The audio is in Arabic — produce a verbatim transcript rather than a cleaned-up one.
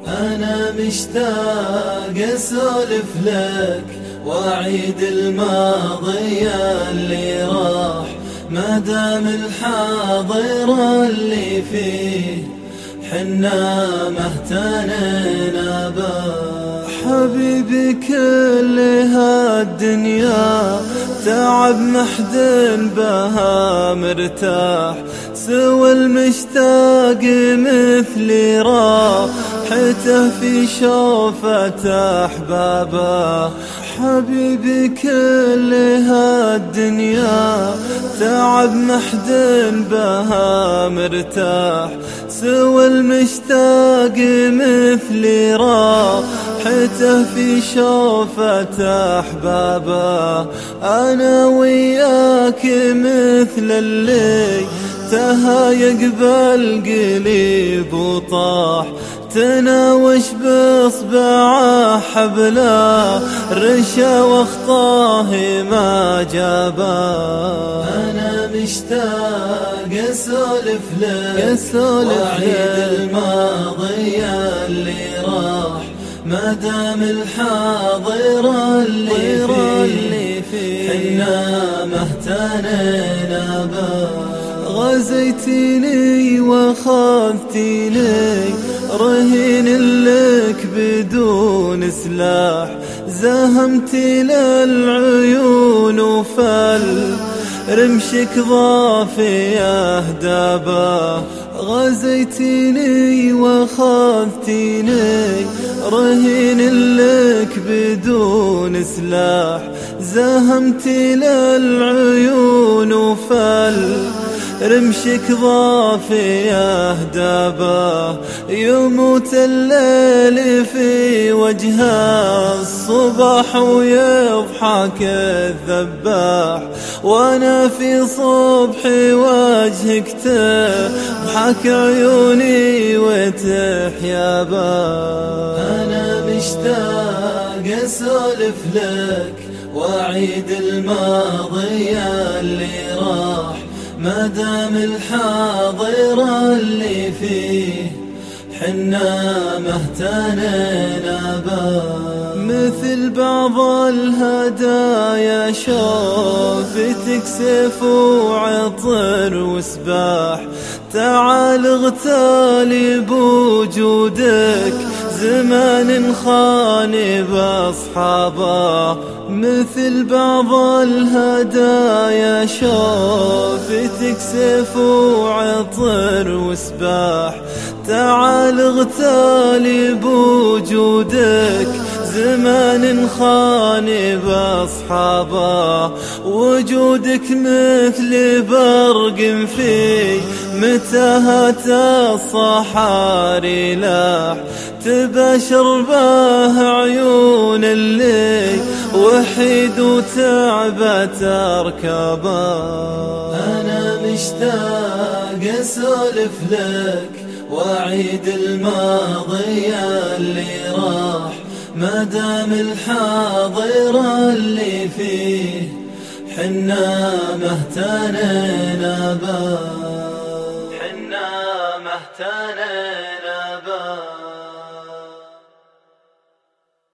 أنا مشتاق أسولف لك وأعيد الماضي اللي راح، ما دام الحاضر اللي فيه حنا مهتنينا به. حبيبي كل هالدنيا تعب محد بها مرتاح، سوى المشتاق مثلي راحته في شوفة أحبابه. حبيبي كل هالدنيا تعب محد بها مرتاح، سوى المشتاق مثلي راحته في شوفة أحبابه. أنا وياك مثل اللي تهايق بالقليب وطاح، تناوش بإصبعه حبله رشا واخطاه ما جابه. أنا مشتاق أسولف لك وأعيد الماضي اللي راح، ما دام الحاضر اللي فيه حنا مهتنينا به. غزيتيني وخذتيني رهين لك بدون سلاح، زهمتي للعيون وفل رمشك ضافي أهدابه. غزيتيني وخذتيني رهين لك بدون سلاح، زهمتي للعيون وفل رمشك ضافي أهدابه. يموت الليل في وجهه الصبح ويضحك الذباح، وانا في صبح وجهك تضحك عيوني وتحيا به. أنا مشتاق أسولف لك وأعيد الماضي اللي راح، ما دام الحاضر اللي فيه حنا مهتنينا به. مثل بعض الهدايا شوفتك سيف وعطر وسباح، تعال اغتالي بوجودك زمان خاني بأصحابه. مثل بعض الهدايا شوفتك سيف وعطر وسباح، تعال اغتالي بوجودك زمان خاني بأصحابه. وجودك مثل برق في متاهات الصحاري لاح، تبشر به عيون اللي وحيد وتعبت أركبه. أنا مشتاق أسولف لك وأعيد الماضي اللي راح، ما دام الحاضر اللي فيه حنا مهتنينا به. حنا مهتنينا